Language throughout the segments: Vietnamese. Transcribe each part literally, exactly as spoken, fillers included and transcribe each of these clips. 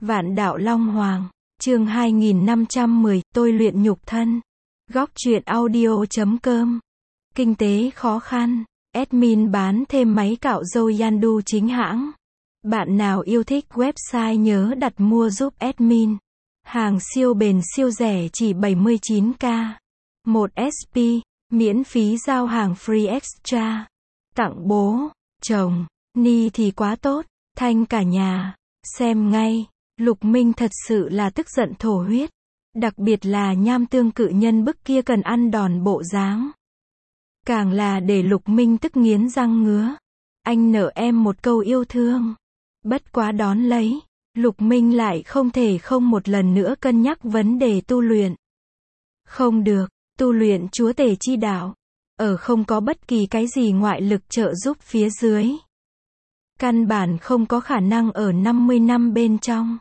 Vạn đạo Long Hoàng, chương hai nghìn năm trăm mười, tôi luyện nhục thân. Góc truyện audio chấm com. Kinh tế khó khăn, admin bán thêm máy cạo râu Yandu chính hãng. Bạn nào yêu thích website nhớ đặt mua giúp admin. Hàng siêu bền siêu rẻ chỉ bảy mươi chín k. một ét pê, miễn phí giao hàng free extra. Tặng bố, chồng, ni thì quá tốt, thanh cả nhà. Xem ngay, Lục Minh thật sự là tức giận thổ huyết. Đặc biệt là nham tương cự nhân bức kia cần ăn đòn bộ dáng. Càng là để Lục Minh tức nghiến răng ngứa. Anh nợ em một câu yêu thương. Bất quá đón lấy, Lục Minh lại không thể không một lần nữa cân nhắc vấn đề tu luyện. Không được, tu luyện chúa tể chi đạo. Ở không có bất kỳ cái gì ngoại lực trợ giúp phía dưới. Căn bản không có khả năng ở năm mươi năm bên trong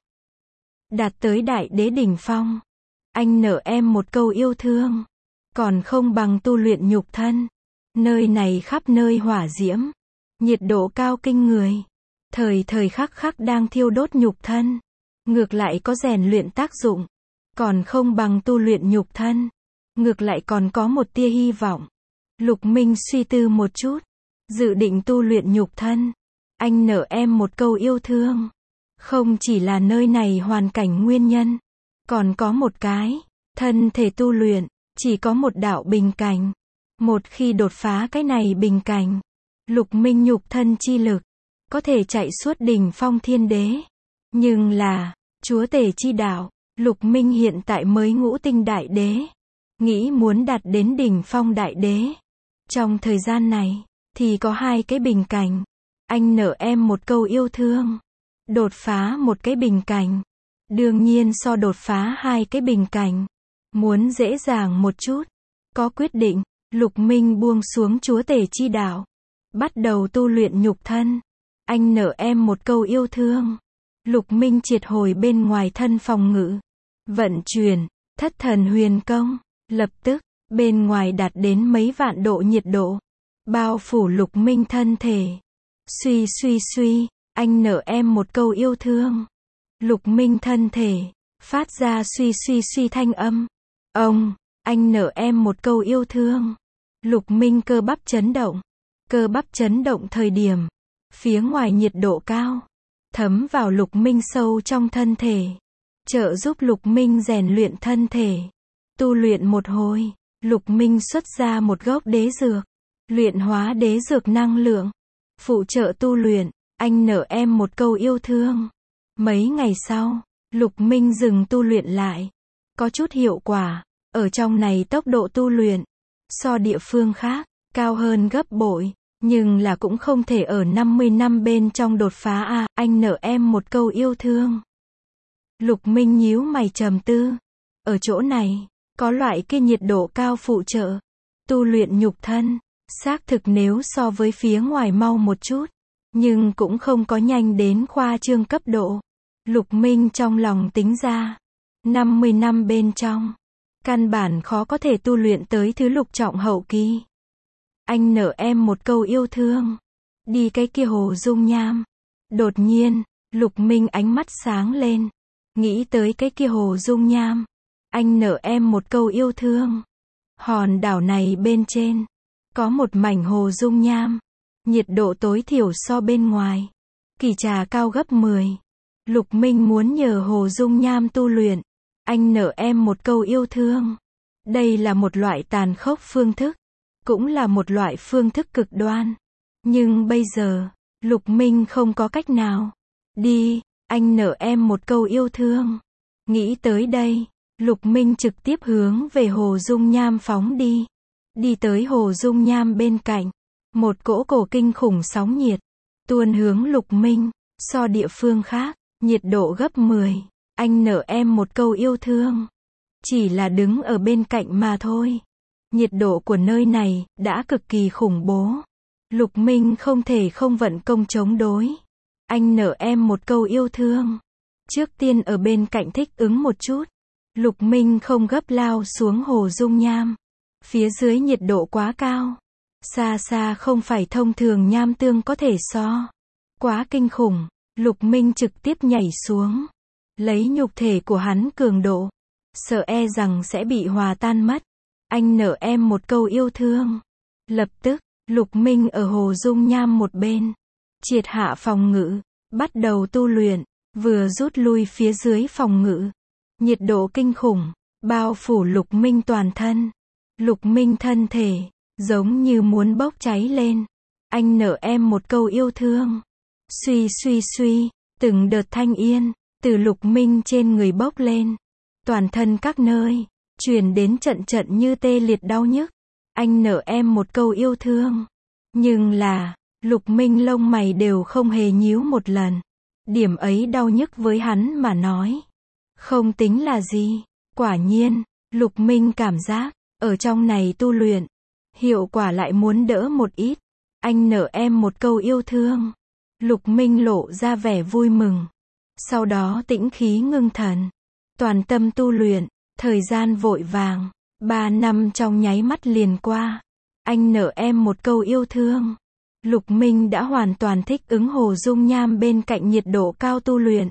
đạt tới đại đế đỉnh phong. Anh nợ em một câu yêu thương. Còn không bằng tu luyện nhục thân. Nơi này khắp nơi hỏa diễm. Nhiệt độ cao kinh người. Thời thời khắc khắc đang thiêu đốt nhục thân. Ngược lại có rèn luyện tác dụng. Còn không bằng tu luyện nhục thân. Ngược lại còn có một tia hy vọng. Lục Minh suy tư một chút. Dự định tu luyện nhục thân. Anh nợ em một câu yêu thương. Không chỉ là nơi này hoàn cảnh nguyên nhân. Còn có một cái. Thân thể tu luyện. Chỉ có một đạo bình cảnh. Một khi đột phá cái này bình cảnh. Lục Minh nhục thân chi lực. Có thể chạy suốt đỉnh phong thiên đế. Nhưng là. Chúa tể chi đạo. Lục Minh hiện tại mới ngũ tinh đại đế. Nghĩ muốn đạt đến đỉnh phong đại đế. Trong thời gian này. Thì có hai cái bình cảnh. Anh nợ em một câu yêu thương. Đột phá một cái bình cảnh. Đương nhiên so đột phá hai cái bình cảnh. Muốn dễ dàng một chút. Có quyết định, Lục Minh buông xuống chúa tể chi đạo. Bắt đầu tu luyện nhục thân. Anh nợ em một câu yêu thương. Lục Minh triệt hồi bên ngoài thân phòng ngự. Vận chuyển, thất thần huyền công. Lập tức, bên ngoài đạt đến mấy vạn độ nhiệt độ. Bao phủ Lục Minh thân thể. Suy suy suy, anh nợ em một câu yêu thương. Lục Minh thân thể, phát ra suy suy suy thanh âm. Ông, anh nợ em một câu yêu thương. Lục Minh cơ bắp chấn động. Cơ bắp chấn động thời điểm. Phía ngoài nhiệt độ cao. Thấm vào Lục Minh sâu trong thân thể. Trợ giúp Lục Minh rèn luyện thân thể. Tu luyện một hồi, Lục Minh xuất ra một gốc đế dược. Luyện hóa đế dược năng lượng. Phụ trợ tu luyện, anh nợ em một câu yêu thương. Mấy ngày sau, Lục Minh dừng tu luyện lại. Có chút hiệu quả, ở trong này tốc độ tu luyện, so địa phương khác, cao hơn gấp bội, nhưng là cũng không thể ở năm mươi năm bên trong đột phá a, à, anh nợ em một câu yêu thương. Lục Minh nhíu mày trầm tư. Ở chỗ này, có loại kia nhiệt độ cao phụ trợ, tu luyện nhục thân. Xác thực nếu so với phía ngoài mau một chút, nhưng cũng không có nhanh đến khoa trương cấp độ. Lục Minh trong lòng tính ra, năm mươi năm bên trong, căn bản khó có thể tu luyện tới thứ lục trọng hậu kỳ. Anh nợ em một câu yêu thương. Đi cái kia hồ dung nham. Đột nhiên, Lục Minh ánh mắt sáng lên. Nghĩ tới cái kia hồ dung nham. Anh nợ em một câu yêu thương. Hòn đảo này bên trên. Có một mảnh hồ dung nham. Nhiệt độ tối thiểu so bên ngoài. Kỳ trà cao gấp mười. Lục Minh muốn nhờ hồ dung nham tu luyện. Anh nợ em một câu yêu thương. Đây là một loại tàn khốc phương thức. Cũng là một loại phương thức cực đoan. Nhưng bây giờ, Lục Minh không có cách nào. Đi, anh nợ em một câu yêu thương. Nghĩ tới đây, Lục Minh trực tiếp hướng về hồ dung nham phóng đi. Đi tới hồ dung nham bên cạnh. Một cỗ cổ kinh khủng sóng nhiệt. Tuôn hướng Lục Minh. So địa phương khác. Nhiệt độ gấp mười. Anh nợ em một câu yêu thương. Chỉ là đứng ở bên cạnh mà thôi. Nhiệt độ của nơi này. Đã cực kỳ khủng bố. Lục Minh không thể không vận công chống đối. Anh nợ em một câu yêu thương. Trước tiên ở bên cạnh thích ứng một chút. Lục Minh không gấp lao xuống hồ dung nham. Phía dưới nhiệt độ quá cao. Xa xa không phải thông thường nham tương có thể so. Quá kinh khủng. Lục Minh trực tiếp nhảy xuống. lấy nhục thể của hắn cường độ, sợ e rằng sẽ bị hòa tan mất. Anh nợ em một câu yêu thương. Lập tức, Lục Minh ở hồ dung nham một bên, triệt hạ phòng ngự, bắt đầu tu luyện, vừa rút lui phía dưới phòng ngự. Nhiệt độ kinh khủng, bao phủ Lục Minh toàn thân. Lục Minh thân thể, giống như muốn bốc cháy lên. Anh nợ em một câu yêu thương. Suy suy suy, từng đợt thanh yên, từ Lục Minh trên người bốc lên. Toàn thân các nơi, truyền đến trận trận như tê liệt đau nhức. Anh nợ em một câu yêu thương. Nhưng là, Lục Minh lông mày đều không hề nhíu một lần. Điểm ấy đau nhức với hắn mà nói, không tính là gì. Quả nhiên, Lục Minh cảm giác, ở trong này tu luyện, hiệu quả lại muốn đỡ một ít. Anh nợ em một câu yêu thương. Lục Minh lộ ra vẻ vui mừng. Sau đó tĩnh khí ngưng thần, toàn tâm tu luyện. Thời gian vội vàng, ba năm trong nháy mắt liền qua. Anh nợ em một câu yêu thương. Lục Minh đã hoàn toàn thích ứng hồ dung nham bên cạnh nhiệt độ cao tu luyện.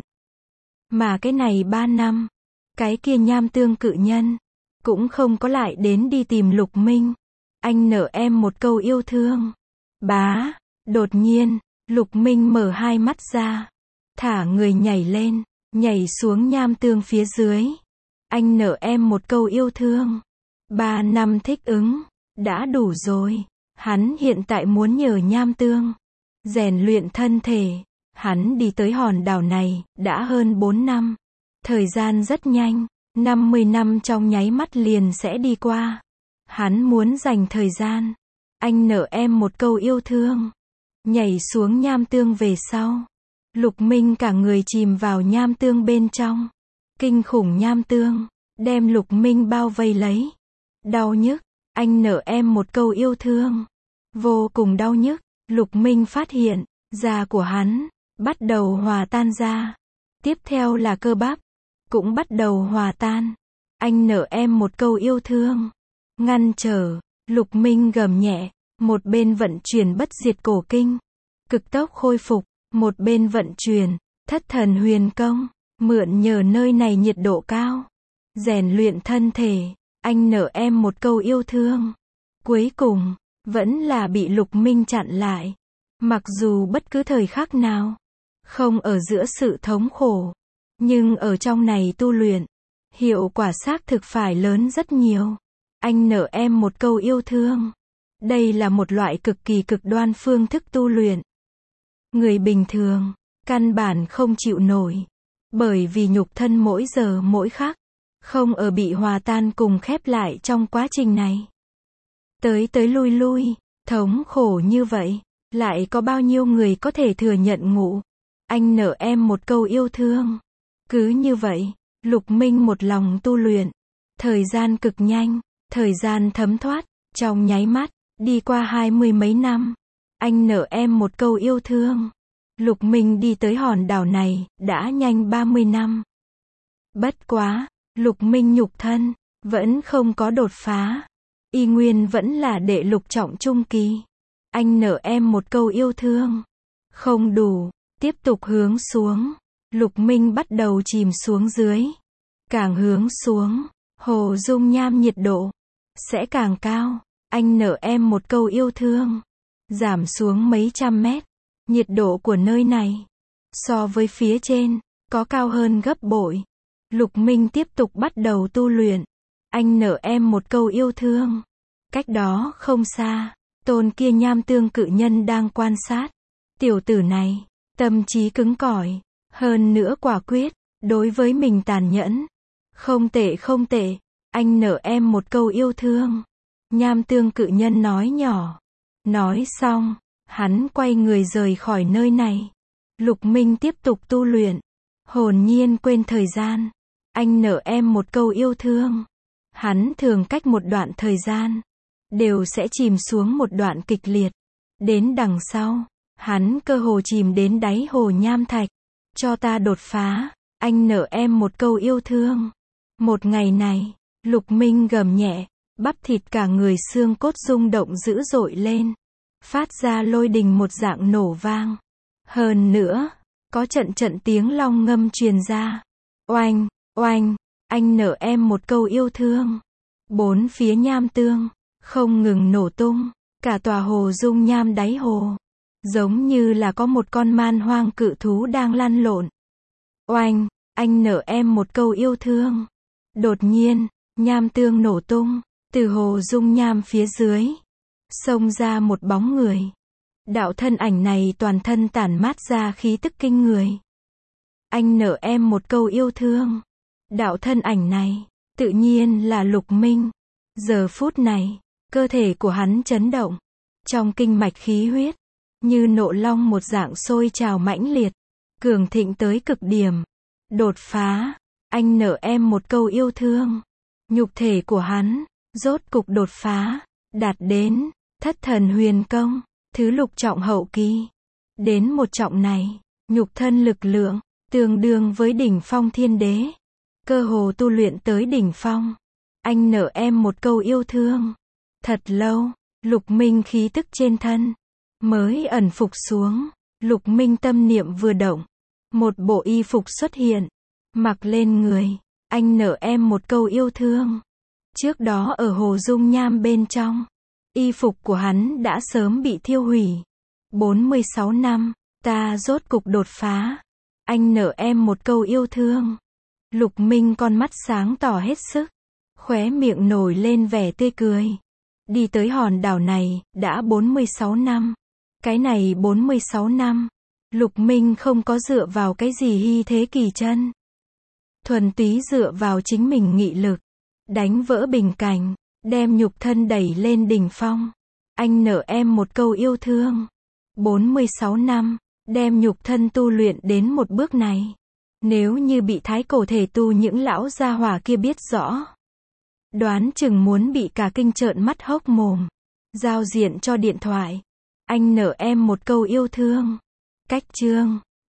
Mà cái này ba năm, cái kia nham tương cự nhân, cũng không có lại đến đi tìm Lục Minh. Anh nợ em một câu yêu thương. Bá, đột nhiên, Lục Minh mở hai mắt ra, thả người nhảy lên, nhảy xuống nham tương phía dưới. Anh nợ em một câu yêu thương. Ba năm thích ứng, đã đủ rồi. Hắn hiện tại muốn nhờ nham tương, rèn luyện thân thể. Hắn đi tới hòn đảo này, đã hơn bốn năm. Thời gian rất nhanh, năm mươi năm trong nháy mắt liền sẽ đi qua. Hắn muốn dành thời gian. Anh nợ em một câu yêu thương. Nhảy xuống nham tương về sau, Lục Minh cả người chìm vào nham tương bên trong. Kinh khủng nham tương, đem Lục Minh bao vây lấy. Đau nhức, anh nợ em một câu yêu thương. Vô cùng đau nhức, Lục Minh phát hiện, da của hắn, bắt đầu hòa tan ra. Tiếp theo là cơ bắp, cũng bắt đầu hòa tan. Anh nợ em một câu yêu thương. Ngăn trở, Lục Minh gầm nhẹ, một bên vận chuyển bất diệt cổ kinh, cực tốc khôi phục, một bên vận chuyển, thất thần huyền công, mượn nhờ nơi này nhiệt độ cao, rèn luyện thân thể. Anh nợ em một câu yêu thương. Cuối cùng, vẫn là bị Lục Minh chặn lại. Mặc dù bất cứ thời khắc nào, không ở giữa sự thống khổ, nhưng ở trong này tu luyện, hiệu quả xác thực phải lớn rất nhiều. Anh nợ em một câu yêu thương. Đây là một loại cực kỳ cực đoan phương thức tu luyện. Người bình thường, căn bản không chịu nổi. Bởi vì nhục thân mỗi giờ mỗi khắc, không ở bị hòa tan cùng khép lại trong quá trình này. Tới tới lui lui, thống khổ như vậy, lại có bao nhiêu người có thể thừa nhận ngủ. Anh nợ em một câu yêu thương. Cứ như vậy, Lục Minh một lòng tu luyện. Thời gian cực nhanh, thời gian thấm thoát, trong nháy mắt, đi qua hai mươi mấy năm. Anh nợ em một câu yêu thương. Lục Minh đi tới hòn đảo này, đã nhanh ba mươi năm. Bất quá, Lục Minh nhục thân, vẫn không có đột phá. Y nguyên vẫn là đệ lục trọng trung kỳ. Anh nợ em một câu yêu thương. Không đủ, tiếp tục hướng xuống. Lục Minh bắt đầu chìm xuống dưới. Càng hướng xuống, hồ dung nham nhiệt độ sẽ càng cao. Anh nợ em một câu yêu thương. Giảm xuống mấy trăm mét. Nhiệt độ của nơi này, so với phía trên, có cao hơn gấp bội. Lục Minh tiếp tục bắt đầu tu luyện. Anh nợ em một câu yêu thương. Cách đó không xa, tôn kia nham tương cự nhân đang quan sát. Tiểu tử này, tâm trí cứng cỏi, hơn nữa quả quyết, đối với mình tàn nhẫn. Không tệ không tệ, anh nợ em một câu yêu thương. Nham tương cự nhân nói nhỏ. Nói xong, hắn quay người rời khỏi nơi này. Lục Minh tiếp tục tu luyện. Hồn nhiên quên thời gian. Anh nợ em một câu yêu thương. Hắn thường cách một đoạn thời gian, đều sẽ chìm xuống một đoạn kịch liệt. Đến đằng sau, hắn cơ hồ chìm đến đáy hồ nham thạch. Cho ta đột phá, anh nợ em một câu yêu thương. Một ngày này, Lục Minh gầm nhẹ, bắp thịt cả người xương cốt rung động dữ dội lên. Phát ra lôi đình một dạng nổ vang. Hơn nữa, có trận trận tiếng long ngâm truyền ra. Oanh, oanh, anh nợ em một câu yêu thương. Bốn phía nham tương, không ngừng nổ tung, cả tòa hồ dung nham đáy hồ. Giống như là có một con man hoang cự thú đang lăn lộn. Oanh, anh nợ em một câu yêu thương. Đột nhiên, nham tương nổ tung, từ hồ dung nham phía dưới, xông ra một bóng người. Đạo thân ảnh này toàn thân tản mát ra khí tức kinh người. Anh nợ em một câu yêu thương. Đạo thân ảnh này, tự nhiên là Lục Minh. Giờ phút này, cơ thể của hắn chấn động. Trong kinh mạch khí huyết, như nộ long một dạng sôi trào mãnh liệt, cường thịnh tới cực điểm. Đột phá, anh nợ em một câu yêu thương. Nhục thể của hắn, rốt cục đột phá, đạt đến, thất thần huyền công, thứ lục trọng hậu kỳ. Đến một trọng này, nhục thân lực lượng, tương đương với đỉnh phong thiên đế. Cơ hồ tu luyện tới đỉnh phong. Anh nợ em một câu yêu thương. Thật lâu, Lục Minh khí tức trên thân mới ẩn phục xuống. Lục Minh tâm niệm vừa động, một bộ y phục xuất hiện, mặc lên người. Anh nợ em một câu yêu thương. Trước đó ở hồ dung nham bên trong, y phục của hắn đã sớm bị thiêu hủy. bốn mươi sáu năm, ta rốt cục đột phá. Anh nợ em một câu yêu thương. Lục Minh con mắt sáng tỏ hết sức, khóe miệng nổi lên vẻ tươi cười. Đi tới hòn đảo này, đã bốn mươi sáu năm. Cái này bốn mươi sáu năm, Lục Minh không có dựa vào cái gì hy thế kỳ chân. Thuần túy dựa vào chính mình nghị lực, đánh vỡ bình cảnh, đem nhục thân đẩy lên đỉnh phong. Anh nợ em một câu yêu thương. bốn mươi sáu năm, đem nhục thân tu luyện đến một bước này. Nếu như bị thái cổ thể tu những lão gia hỏa kia biết rõ, đoán chừng muốn bị cả kinh trợn mắt hốc mồm. Giao diện cho điện thoại. Anh nợ em một câu yêu thương. Cách chương